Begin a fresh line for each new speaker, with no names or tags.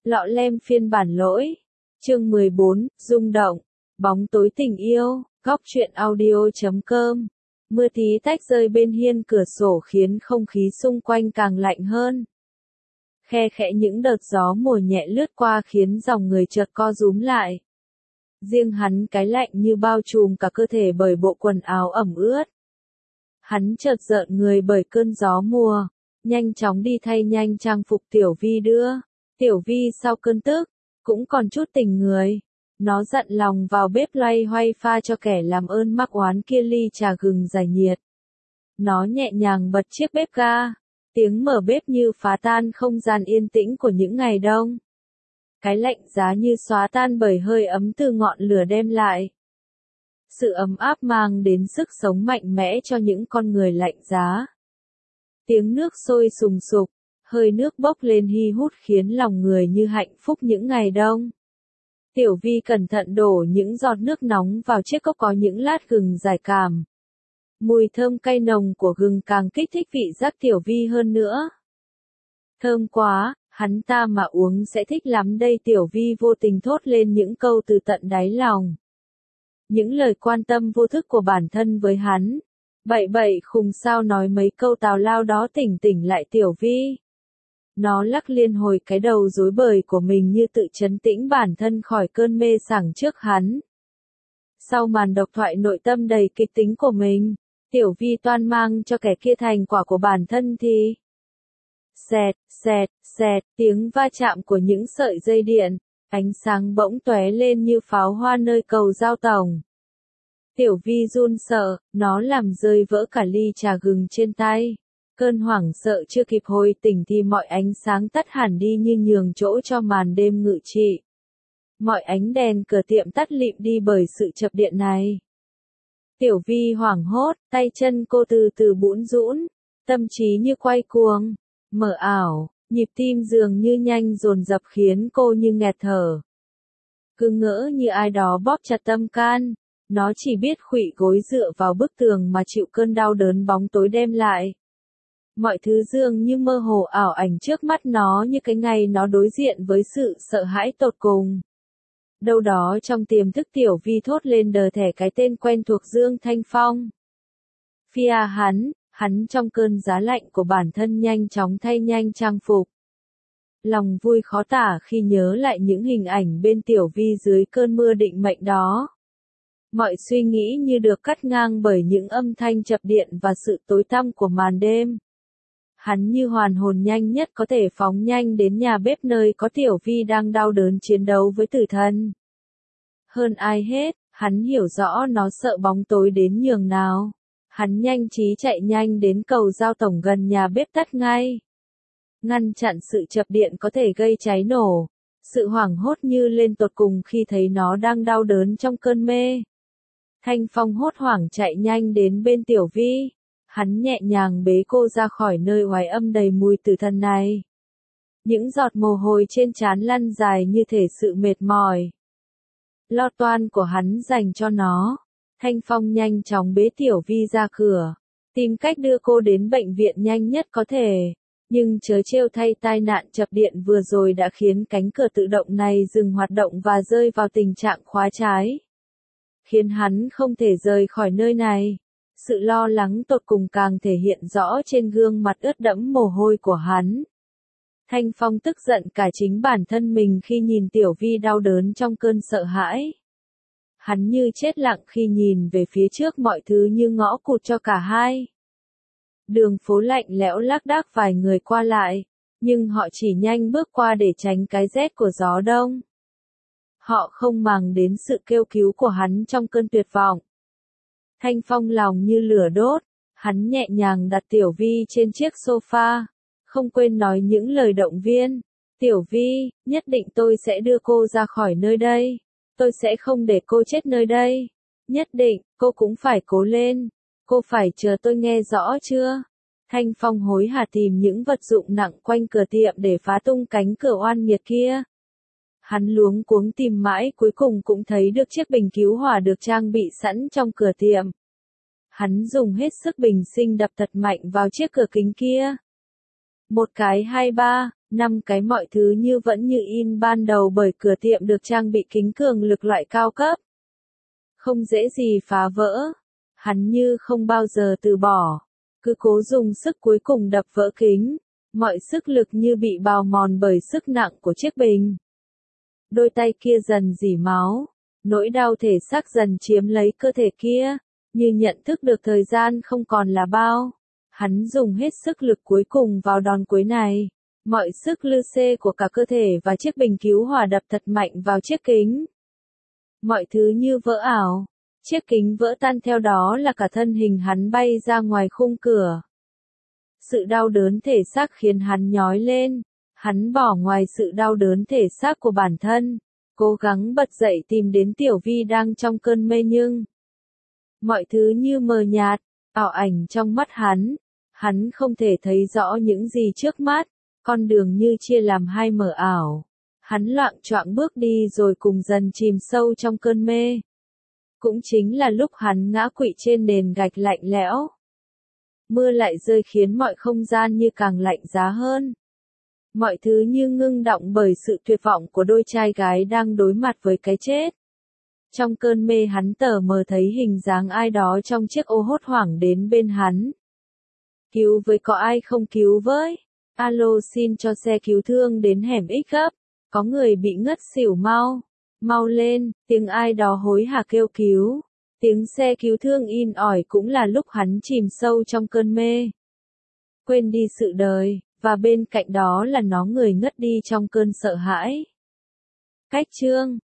Lọ lem phiên bản lỗi. Chương 14, rung động. Bóng tối tình yêu. Góc truyện audio.com. Mưa tí tách rơi bên hiên cửa sổ khiến không khí xung quanh càng lạnh hơn. Khe khẽ những đợt gió mùa nhẹ lướt qua khiến dòng người chợt co rúm lại. Riêng hắn cái lạnh như bao trùm cả cơ thể bởi bộ quần áo ẩm ướt. Hắn chợt rợn người bởi cơn gió mùa, nhanh chóng đi thay nhanh trang phục Tiểu Vi đưa. Tiểu Vi sau cơn tức, cũng còn chút tình người. Nó dặn lòng vào bếp loay hoay pha cho kẻ làm ơn mắc oán kia ly trà gừng giải nhiệt. Nó nhẹ nhàng bật chiếc bếp ga, tiếng mở bếp như phá tan không gian yên tĩnh của những ngày đông. Cái lạnh giá như xóa tan bởi hơi ấm từ ngọn lửa đem lại. Sự ấm áp mang đến sức sống mạnh mẽ cho những con người lạnh giá. Tiếng nước sôi sùng sục, hơi nước bốc lên hi hút khiến lòng người như hạnh phúc những ngày đông. Tiểu Vi cẩn thận đổ những giọt nước nóng vào chiếc cốc có những lát gừng giải cảm. Mùi thơm cay nồng của gừng càng kích thích vị giác Tiểu Vi hơn nữa. Thơm quá, hắn ta mà uống sẽ thích lắm đây. Tiểu Vi vô tình thốt lên những câu từ tận đáy lòng. Những lời quan tâm vô thức của bản thân với hắn. Bậy bậy khùng sao nói mấy câu tào lao đó tỉnh tỉnh lại Tiểu Vi. Nó lắc liên hồi cái đầu rối bời của mình như tự trấn tĩnh bản thân khỏi cơn mê sảng trước hắn. Sau màn độc thoại nội tâm đầy kịch tính của mình, Tiểu Vi toan mang cho kẻ kia thành quả của bản thân thì... Xẹt, xẹt, xẹt, tiếng va chạm của những sợi dây điện, ánh sáng bỗng tóe lên như pháo hoa nơi cầu giao tổng. Tiểu Vi run sợ, nó làm rơi vỡ cả ly trà gừng trên tay. Cơn hoảng sợ chưa kịp hồi tỉnh thì mọi ánh sáng tắt hẳn đi như nhường chỗ cho màn đêm ngự trị. Mọi ánh đèn cửa tiệm tắt lịm đi bởi sự chập điện này. Tiểu Vi hoảng hốt, tay chân cô từ từ bủn rũn, tâm trí như quay cuồng, mờ ảo, nhịp tim dường như nhanh dồn dập khiến cô như nghẹt thở. Cứ ngỡ như ai đó bóp chặt tâm can, nó chỉ biết khuỵu gối dựa vào bức tường mà chịu cơn đau đớn bóng tối đem lại. Mọi thứ dường như mơ hồ ảo ảnh trước mắt nó như cái ngày nó đối diện với sự sợ hãi tột cùng. Đâu đó trong tiềm thức Tiểu Vi thốt lên đờ thẻ cái tên quen thuộc Dương Thanh Phong. Phía hắn trong cơn giá lạnh của bản thân nhanh chóng thay nhanh trang phục. Lòng vui khó tả khi nhớ lại những hình ảnh bên Tiểu Vi dưới cơn mưa định mệnh đó. Mọi suy nghĩ như được cắt ngang bởi những âm thanh chập điện và sự tối tăm của màn đêm. Hắn như hoàn hồn nhanh nhất có thể phóng nhanh đến nhà bếp nơi có Tiểu Vi đang đau đớn chiến đấu với tử thần. Hơn ai hết, hắn hiểu rõ nó sợ bóng tối đến nhường nào. Hắn nhanh trí chạy nhanh đến cầu giao tổng gần nhà bếp tắt ngay. Ngăn chặn sự chập điện có thể gây cháy nổ. Sự hoảng hốt như lên tột cùng khi thấy nó đang đau đớn trong cơn mê. Thanh Phong hốt hoảng chạy nhanh đến bên Tiểu Vi. Hắn nhẹ nhàng bế cô ra khỏi nơi oái âm đầy mùi tử thần này. Những giọt mồ hôi trên trán lăn dài như thể sự mệt mỏi. Lo toan của hắn dành cho nó. Thanh Phong nhanh chóng bế Tiểu Vi ra cửa, tìm cách đưa cô đến bệnh viện nhanh nhất có thể. Nhưng trớ trêu thay tai nạn chập điện vừa rồi đã khiến cánh cửa tự động này dừng hoạt động và rơi vào tình trạng khóa trái. Khiến hắn không thể rời khỏi nơi này. Sự lo lắng tột cùng càng thể hiện rõ trên gương mặt ướt đẫm mồ hôi của hắn. Thanh Phong tức giận cả chính bản thân mình khi nhìn Tiểu Vi đau đớn trong cơn sợ hãi. Hắn như chết lặng khi nhìn về phía trước mọi thứ như ngõ cụt cho cả hai. Đường phố lạnh lẽo lác đác vài người qua lại, nhưng họ chỉ nhanh bước qua để tránh cái rét của gió đông. Họ không màng đến sự kêu cứu của hắn trong cơn tuyệt vọng. Thanh Phong lòng như lửa đốt, hắn nhẹ nhàng đặt Tiểu Vi trên chiếc sofa, không quên nói những lời động viên. Tiểu Vi, nhất định tôi sẽ đưa cô ra khỏi nơi đây. Tôi sẽ không để cô chết nơi đây. Nhất định, cô cũng phải cố lên. Cô phải chờ tôi nghe rõ chưa? Thanh Phong hối hả tìm những vật dụng nặng quanh cửa tiệm để phá tung cánh cửa oan nghiệt kia. Hắn luống cuống tìm mãi cuối cùng cũng thấy được chiếc bình cứu hỏa được trang bị sẵn trong cửa tiệm. Hắn dùng hết sức bình sinh đập thật mạnh vào chiếc cửa kính kia. 1 cái 2 3, 5 cái mọi thứ như vẫn như in ban đầu bởi cửa tiệm được trang bị kính cường lực loại cao cấp. Không dễ gì phá vỡ. Hắn như không bao giờ từ bỏ. Cứ cố dùng sức cuối cùng đập vỡ kính. Mọi sức lực như bị bào mòn bởi sức nặng của chiếc bình. Đôi tay kia dần rỉ máu. Nỗi đau thể xác dần chiếm lấy cơ thể kia. Như nhận thức được thời gian không còn là bao. Hắn dùng hết sức lực cuối cùng vào đòn cuối này. Mọi sức lư xê của cả cơ thể và chiếc bình cứu hỏa đập thật mạnh vào chiếc kính. Mọi thứ như vỡ ảo. Chiếc kính vỡ tan, theo đó là cả thân hình hắn bay ra ngoài khung cửa. Sự đau đớn thể xác khiến hắn nhói lên. Hắn bỏ ngoài sự đau đớn thể xác của bản thân. Cố gắng bật dậy tìm đến Tiểu Vi đang trong cơn mê nhưng mọi thứ như mờ nhạt, ảo ảnh trong mắt hắn. Hắn không thể thấy rõ những gì trước mắt. Con đường như chia làm hai mờ ảo. Hắn loạng choạng bước đi rồi cùng dần chìm sâu trong cơn mê. Cũng chính là lúc hắn ngã quỵ trên nền gạch lạnh lẽo. Mưa lại rơi khiến mọi không gian như càng lạnh giá hơn. Mọi thứ như ngưng đọng bởi sự tuyệt vọng của đôi trai gái đang đối mặt với cái chết. Trong cơn mê hắn tờ mờ thấy hình dáng ai đó trong chiếc ô hốt hoảng đến bên hắn. Cứu với, có ai không cứu với? Alo, xin cho xe cứu thương đến hẻm X gấp. Có người bị ngất xỉu, mau lên, tiếng ai đó hối hả kêu cứu. Tiếng xe cứu thương in ỏi cũng là lúc hắn chìm sâu trong cơn mê. Quên đi sự đời, và bên cạnh đó là nó, người ngất đi trong cơn sợ hãi. Cách chương